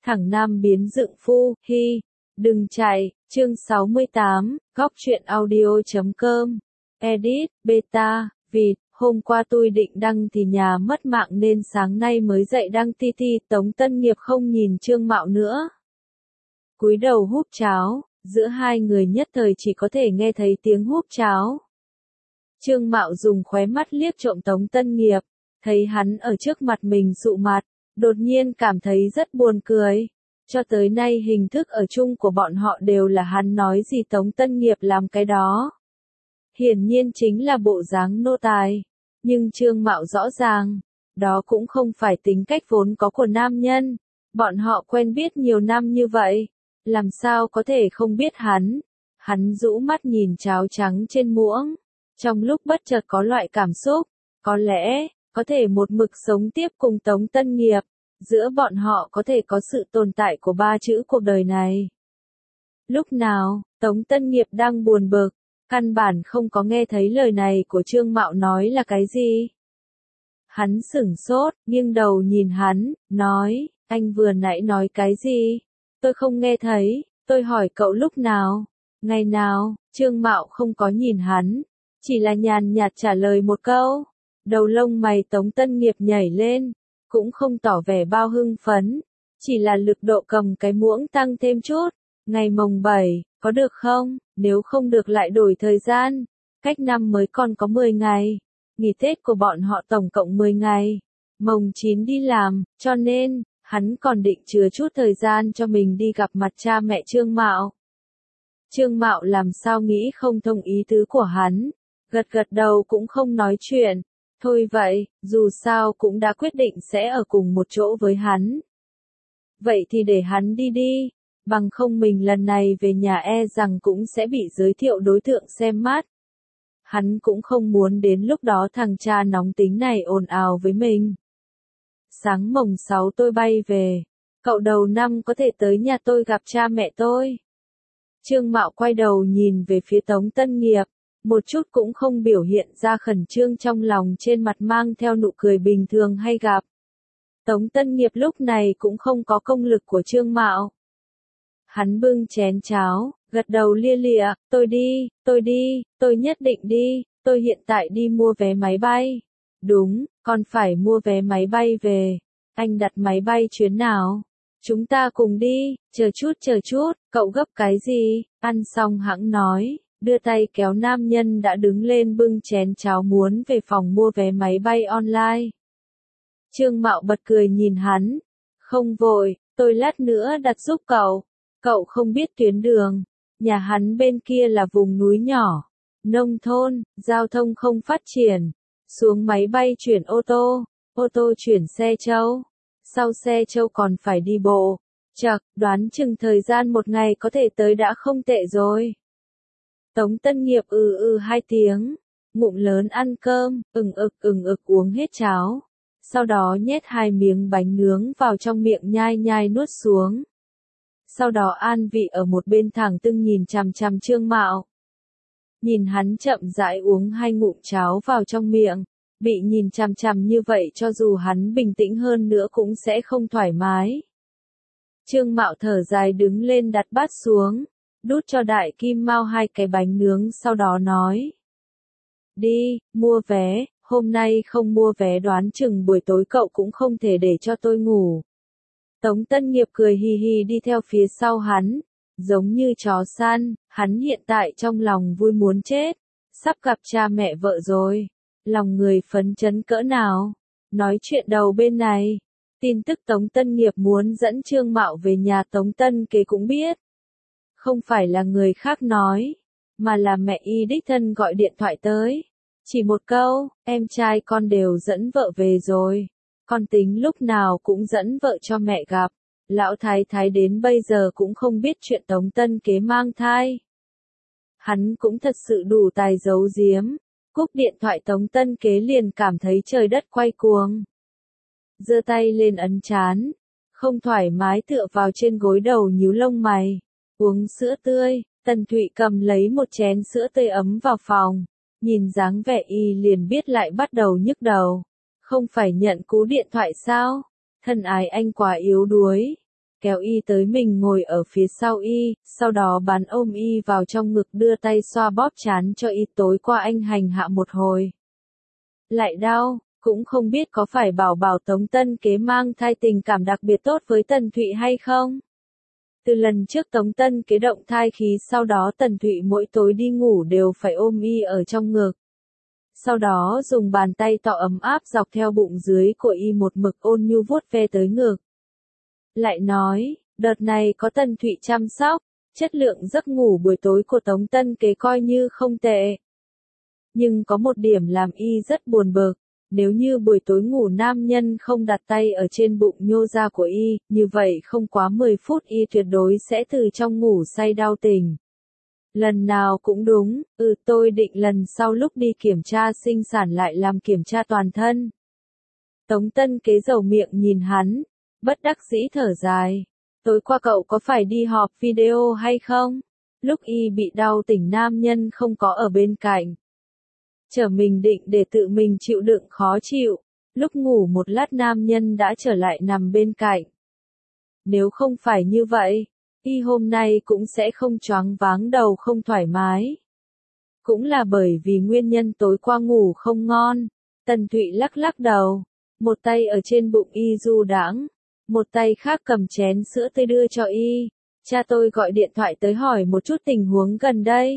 thẳng nam biến dựng phu, hi, đừng chạy, chương 68, góc truyện audio.com, edit, beta, vịt, hôm qua tôi định đăng thì nhà mất mạng nên sáng nay mới dậy đăng ti, Tống Tân Nghiệp không nhìn Trương Mạo nữa. Cúi đầu húp cháo, giữa hai người nhất thời chỉ có thể nghe thấy tiếng húp cháo. Trương Mạo dùng khóe mắt liếc trộm Tống Tân Nghiệp, thấy hắn ở trước mặt mình sụ mặt, đột nhiên cảm thấy rất buồn cười. Cho tới nay hình thức ở chung của bọn họ đều là hắn nói gì Tống Tân Nghiệp làm cái đó. Hiển nhiên chính là bộ dáng nô tài. Nhưng Trương Mạo rõ ràng, đó cũng không phải tính cách vốn có của nam nhân. Bọn họ quen biết nhiều năm như vậy, làm sao có thể không biết hắn. Hắn rũ mắt nhìn cháo trắng trên muỗng, trong lúc bất chợt có loại cảm xúc, có lẽ, có thể một mực sống tiếp cùng Tống Tân Nghiệp. Giữa bọn họ có thể có sự tồn tại của ba chữ cuộc đời này. Lúc nào, Tống Tân Nghiệp đang buồn bực, căn bản không có nghe thấy lời này của Trương Mạo nói là cái gì. Hắn sửng sốt, nghiêng đầu nhìn hắn, nói, anh vừa nãy nói cái gì? Tôi không nghe thấy, tôi hỏi cậu lúc nào? Ngày nào? Trương Mạo không có nhìn hắn, chỉ là nhàn nhạt trả lời một câu. Đầu lông mày Tống Tân Nghiệp nhảy lên, cũng không tỏ vẻ bao hưng phấn, chỉ là lực độ cầm cái muỗng tăng thêm chút. Ngày mồng 7, có được không? Nếu không được lại đổi thời gian. Cách năm mới còn có 10 ngày. Nghỉ Tết của bọn họ tổng cộng 10 ngày. Mồng 9 đi làm, cho nên, hắn còn định chừa chút thời gian cho mình đi gặp mặt cha mẹ Trương Mạo. Trương Mạo làm sao nghĩ không thông ý tứ của hắn, gật gật đầu cũng không nói chuyện. Thôi vậy, dù sao cũng đã quyết định sẽ ở cùng một chỗ với hắn. Vậy thì để hắn đi đi, bằng không mình lần này về nhà e rằng cũng sẽ bị giới thiệu đối tượng xem mắt. Hắn cũng không muốn đến lúc đó thằng cha nóng tính này ồn ào với mình. Sáng mồng 6 tôi bay về, cậu đầu năm có thể tới nhà tôi gặp cha mẹ tôi. Trương Mạo quay đầu nhìn về phía Tống Tân Nghiệp, một chút cũng không biểu hiện ra khẩn trương trong lòng, trên mặt mang theo nụ cười bình thường hay gặp. Tống Tân Nghiệp lúc này cũng không có công lực của Trương Mạo. Hắn bưng chén cháo, gật đầu lia lịa, tôi nhất định đi, tôi hiện tại đi mua vé máy bay. Đúng, còn phải mua vé máy bay về. Anh đặt máy bay chuyến nào? Chúng ta cùng đi, chờ chút, cậu gấp cái gì? Ăn xong hẵng nói, đưa tay kéo nam nhân đã đứng lên bưng chén cháo muốn về phòng mua vé máy bay online. Trương Mạo bật cười nhìn hắn, không vội, tôi lát nữa đặt giúp cậu. Cậu không biết tuyến đường, nhà hắn bên kia là vùng núi nhỏ, nông thôn, giao thông không phát triển. Xuống máy bay chuyển ô tô chuyển xe trâu, sau xe trâu còn phải đi bộ. Chậc, đoán chừng thời gian một ngày có thể tới đã không tệ rồi. Tống Tân Nghiệp hai tiếng, ngụm lớn ăn cơm, ừng ực uống hết cháo. Sau đó nhét 2 miếng bánh nướng vào trong miệng nhai nuốt xuống. Sau đó an vị ở một bên thẳng tưng nhìn chằm chằm Trương Mạo. Nhìn hắn chậm rãi uống 2 ngụm cháo vào trong miệng, bị nhìn chằm chằm như vậy cho dù hắn bình tĩnh hơn nữa cũng sẽ không thoải mái. Trương Mạo thở dài đứng lên đặt bát xuống, đút cho Đại Kim Mao 2 cái bánh nướng sau đó nói. Đi, mua vé, hôm nay không mua vé đoán chừng buổi tối cậu cũng không thể để cho tôi ngủ. Tống Tân Nghiệp cười hì hì đi theo phía sau hắn, giống như chó săn, hắn hiện tại trong lòng vui muốn chết, sắp gặp cha mẹ vợ rồi, lòng người phấn chấn cỡ nào. Nói chuyện đầu bên này, tin tức Tống Tân Nghiệp muốn dẫn Trương Mạo về nhà Tống Tân Kế cũng biết. Không phải là người khác nói, mà là mẹ y đích thân gọi điện thoại tới. Chỉ một câu, em trai con đều dẫn vợ về rồi. Con tính lúc nào cũng dẫn vợ cho mẹ gặp. Lão thái thái đến bây giờ cũng không biết chuyện Tống Tân Kế mang thai. Hắn cũng thật sự đủ tài giấu giếm. Cúp điện thoại Tống Tân Kế liền cảm thấy trời đất quay cuồng. Giơ tay lên ấn trán, không thoải mái tựa vào trên gối đầu nhíu lông mày. Uống sữa tươi, Tần Thụy cầm lấy một chén sữa tươi ấm vào phòng. Nhìn dáng vẻ y liền biết lại bắt đầu nhức đầu. Không phải nhận cú điện thoại sao? Thân ái anh quá yếu đuối. kéo y tới mình ngồi ở phía sau y, sau đó bắn ôm y vào trong ngực đưa tay xoa bóp trán cho y. Tối qua anh hành hạ một hồi. Lại đau, cũng không biết có phải bảo bảo Tống Tân Kế mang thai tình cảm đặc biệt tốt với Tần Thụy hay không? Từ lần trước Tống Tân Kế động thai khí sau đó Tần Thụy mỗi tối đi ngủ đều phải ôm y ở trong ngực. Sau đó dùng bàn tay to ấm áp dọc theo bụng dưới của y một mực ôn nhu vuốt ve tới ngực. Lại nói, đợt này có Tần Thụy chăm sóc, chất lượng giấc ngủ buổi tối của Tống Tân Kế coi như không tệ. Nhưng có một điểm làm y rất buồn bực, nếu như buổi tối ngủ nam nhân không đặt tay ở trên bụng nhô ra của y, như vậy không quá 10 phút y tuyệt đối sẽ từ trong ngủ say đau tỉnh. Lần nào cũng đúng, tôi định lần sau lúc đi kiểm tra sinh sản lại làm kiểm tra toàn thân. Tống Tân Kế dầu miệng nhìn hắn, bất đắc dĩ thở dài. Tối qua cậu có phải đi họp video hay không? Lúc y bị đau tỉnh nam nhân không có ở bên cạnh. Trở mình định để tự mình chịu đựng khó chịu, lúc ngủ một lát nam nhân đã trở lại nằm bên cạnh. Nếu không phải như vậy, y hôm nay cũng sẽ không choáng váng đầu không thoải mái. Cũng là bởi vì nguyên nhân tối qua ngủ không ngon, Tần Thụy lắc lắc đầu, một tay ở trên bụng y du đãng, một tay khác cầm chén sữa tươi đưa cho y. Cha tôi gọi điện thoại tới hỏi một chút tình huống gần đây.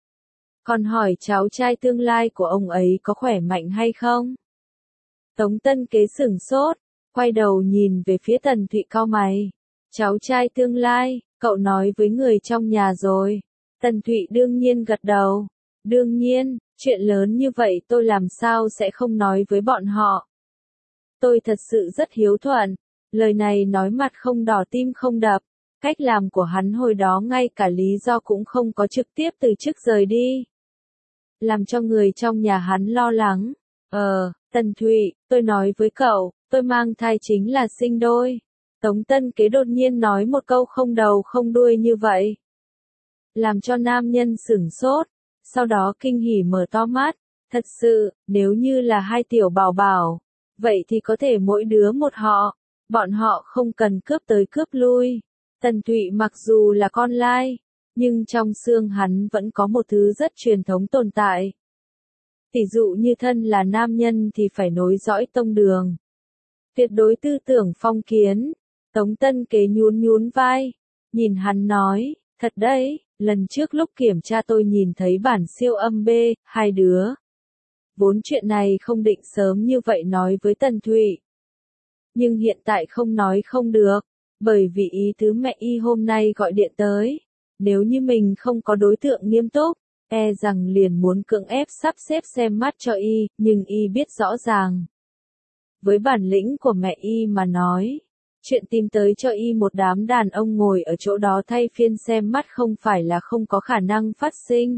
Còn hỏi cháu trai tương lai của ông ấy có khỏe mạnh hay không? Tống Tân Kế sửng sốt, quay đầu nhìn về phía Tần Thụy cau mày. Cháu trai tương lai, cậu nói với người trong nhà rồi. Tần Thụy đương nhiên gật đầu. Đương nhiên, chuyện lớn như vậy tôi làm sao sẽ không nói với bọn họ. Tôi thật sự rất hiếu thuận. Lời này nói mặt không đỏ tim không đập. Cách làm của hắn hồi đó ngay cả lý do cũng không có, trực tiếp từ chức rời đi. Làm cho người trong nhà hắn lo lắng. Tần Thụy, tôi nói với cậu, tôi mang thai chính là sinh đôi. Tống Tân Kế đột nhiên nói một câu không đầu không đuôi như vậy. Làm cho nam nhân sửng sốt, sau đó kinh hỉ mở to mắt. Thật sự, nếu như là hai tiểu bảo bảo, vậy thì có thể mỗi đứa một họ, bọn họ không cần cướp tới cướp lui. Tần Thụy mặc dù là con lai, nhưng trong xương hắn vẫn có một thứ rất truyền thống tồn tại. Tỷ dụ như thân là nam nhân thì phải nối dõi tông đường. Tuyệt đối tư tưởng phong kiến. Tống Tân Kế nhún nhún vai, nhìn hắn nói, thật đấy, lần trước lúc kiểm tra tôi nhìn thấy bản siêu âm B, hai đứa. Vốn chuyện này không định sớm như vậy nói với Tần Thụy. Nhưng hiện tại không nói không được, bởi vì ý tứ mẹ y hôm nay gọi điện tới. Nếu như mình không có đối tượng nghiêm túc, e rằng liền muốn cưỡng ép sắp xếp xem mắt cho y, nhưng y biết rõ ràng. Với bản lĩnh của mẹ y mà nói, chuyện tìm tới cho y một đám đàn ông ngồi ở chỗ đó thay phiên xem mắt không phải là không có khả năng phát sinh.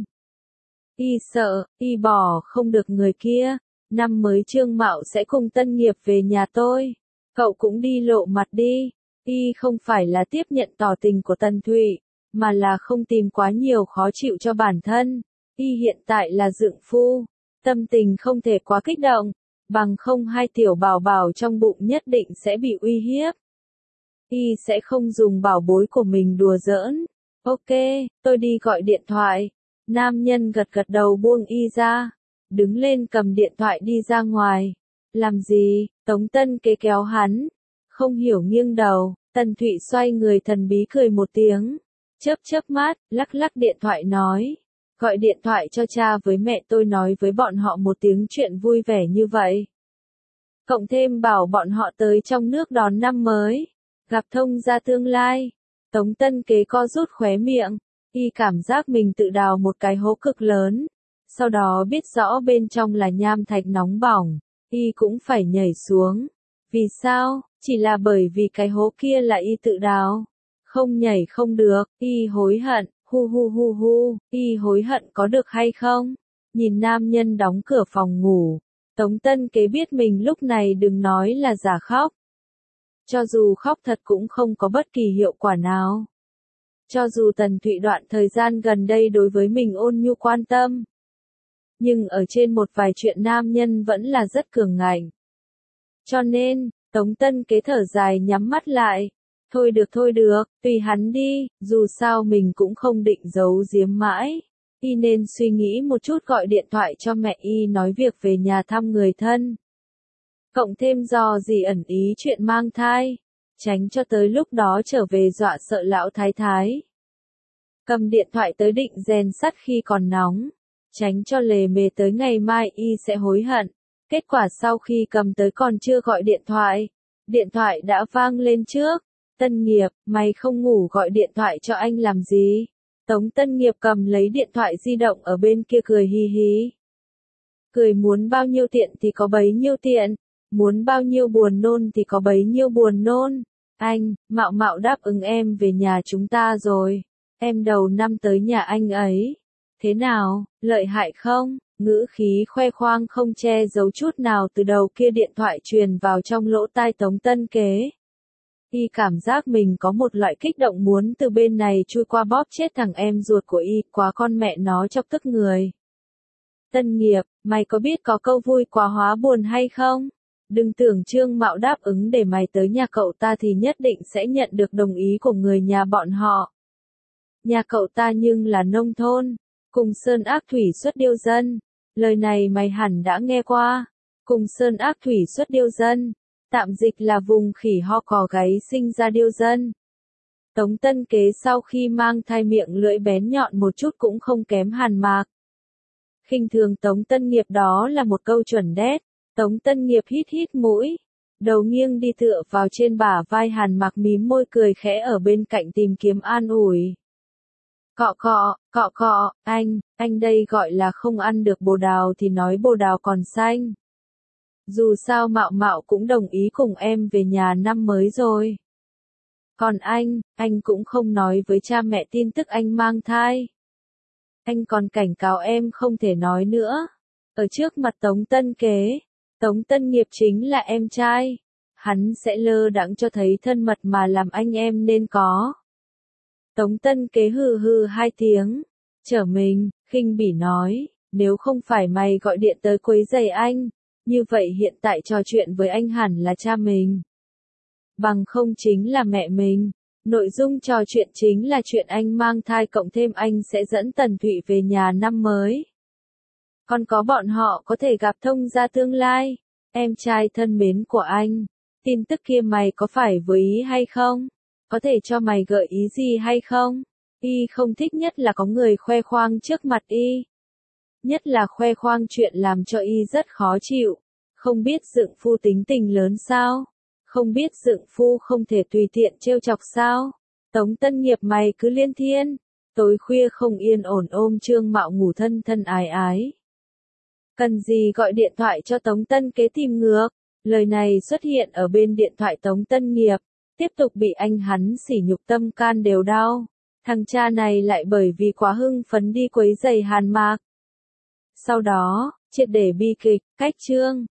Y sợ, y bỏ không được người kia, năm mới Trương Mạo sẽ cùng Tân Nghiệp về nhà tôi. Cậu cũng đi lộ mặt đi. Y không phải là tiếp nhận tỏ tình của Tần Thụy, mà là không tìm quá nhiều khó chịu cho bản thân. Y hiện tại là dượng phu, tâm tình không thể quá kích động, bằng không hai tiểu bảo bảo trong bụng nhất định sẽ bị uy hiếp. Y sẽ không dùng bảo bối của mình đùa giỡn. Ok, tôi đi gọi điện thoại. Nam nhân gật gật đầu buông y ra, đứng lên cầm điện thoại đi ra ngoài. Làm gì? Tống Tân Kế kéo hắn, không hiểu nghiêng đầu. Tần Thụy xoay người thần bí cười một tiếng, chớp chớp mắt, lắc lắc điện thoại nói, gọi điện thoại cho cha với mẹ tôi nói với bọn họ một tiếng chuyện vui vẻ như vậy. Cộng thêm bảo bọn họ tới trong nước đón năm mới, gặp thông gia tương lai. Tống Tân Kế co rút khóe miệng, y cảm giác mình tự đào một cái hố cực lớn, sau đó biết rõ bên trong là nham thạch nóng bỏng, y cũng phải nhảy xuống. Vì sao? Chỉ là bởi vì cái hố kia là y tự đào. Không nhảy không được, y hối hận, hu, y hối hận có được hay không? Nhìn nam nhân đóng cửa phòng ngủ, Tống Tân Kế biết mình lúc này đừng nói là giả khóc. Cho dù khóc thật cũng không có bất kỳ hiệu quả nào. Cho dù Tần Thụy đoạn thời gian gần đây đối với mình ôn nhu quan tâm, nhưng ở trên một vài chuyện nam nhân vẫn là rất cường ngạnh. Cho nên, Tống Tân Kế thở dài nhắm mắt lại, Thôi được, tùy hắn đi, dù sao mình cũng không định giấu giếm mãi. Y nên suy nghĩ một chút gọi điện thoại cho mẹ Y nói việc về nhà thăm người thân. Cộng thêm dò dỉ ẩn ý chuyện mang thai. Tránh cho tới lúc đó trở về dọa sợ lão thái thái. Cầm điện thoại tới định rèn sắt khi còn nóng. Tránh cho lề mề tới ngày mai Y sẽ hối hận. Kết quả sau khi cầm tới còn chưa gọi điện thoại đã vang lên trước. Tân Nghiệp, mày không ngủ gọi điện thoại cho anh làm gì? Tống Tân Nghiệp cầm lấy điện thoại di động ở bên kia cười hi hí. Cười muốn bao nhiêu tiện thì có bấy nhiêu tiện, muốn bao nhiêu buồn nôn thì có bấy nhiêu buồn nôn. Anh, Mạo Mạo đáp ứng em về nhà chúng ta rồi. Em đầu năm tới nhà anh ấy. Thế nào, lợi hại không? Ngữ khí khoe khoang không che giấu chút nào từ đầu kia điện thoại truyền vào trong lỗ tai Tống Tân Kế. Y cảm giác mình có một loại kích động muốn từ bên này chui qua bóp chết thằng em ruột của Y, quá con mẹ nó chọc tức người. Tân Nghiệp, mày có biết có câu vui quá hóa buồn hay không? Đừng tưởng Trương Mạo đáp ứng để mày tới nhà cậu ta thì nhất định sẽ nhận được đồng ý của người nhà bọn họ. Nhà cậu ta nhưng là nông thôn, cùng sơn ác thủy xuất điêu dân. Lời này mày hẳn đã nghe qua. Cùng sơn ác thủy xuất điêu dân. Tạm dịch là vùng khỉ ho cò gáy sinh ra điêu dân. Tống Tân Kế sau khi mang thai miệng lưỡi bén nhọn một chút cũng không kém Hàn Mạc. Khinh thường Tống Tân Nghiệp đó là một câu chuẩn đét. Tống Tân Nghiệp hít hít mũi. Đầu nghiêng đi tựa vào trên bả vai Hàn Mạc mím môi cười khẽ ở bên cạnh tìm kiếm an ủi. Cọ cọ, anh đây gọi là không ăn được bồ đào thì nói bồ đào còn xanh. Dù sao Mạo Mạo cũng đồng ý cùng em về nhà năm mới rồi. Còn anh cũng không nói với cha mẹ tin tức anh mang thai. Anh còn cảnh cáo em không thể nói nữa. Ở trước mặt Tống Tân Kế, Tống Tân Nghiệp chính là em trai. Hắn sẽ lơ đãng cho thấy thân mật mà làm anh em nên có. Tống Tân Kế hừ hừ hai tiếng. Trở mình, khinh bỉ nói, nếu không phải mày gọi điện tới quấy rầy anh, như vậy hiện tại trò chuyện với anh hẳn là cha mình. Bằng không chính là mẹ mình. Nội dung trò chuyện chính là chuyện anh mang thai cộng thêm anh sẽ dẫn Tần Thụy về nhà năm mới. Còn có bọn họ có thể gặp thông gia tương lai. Em trai thân mến của anh. Tin tức kia mày có phải với ý hay không? Có thể cho mày gợi ý gì hay không? Y không thích nhất là có người khoe khoang trước mặt Y. Nhất là khoe khoang chuyện làm cho Y rất khó chịu. Không biết dượng phu tính tình lớn sao? Không biết dượng phu không thể tùy tiện trêu chọc sao? Tống Tân Nghiệp mày cứ liên thiên. Tối khuya không yên ổn ôm Trương Mạo ngủ thân thân ái ái. Cần gì gọi điện thoại cho Tống Tân Kế tìm ngược? Lời này xuất hiện ở bên điện thoại Tống Tân Nghiệp. Tiếp tục bị anh hắn sỉ nhục tâm can đều đau. Thằng cha này lại bởi vì quá hưng phấn đi quấy giày Hàn Mạc. Sau đó, triệt để bi kịch, cách chương.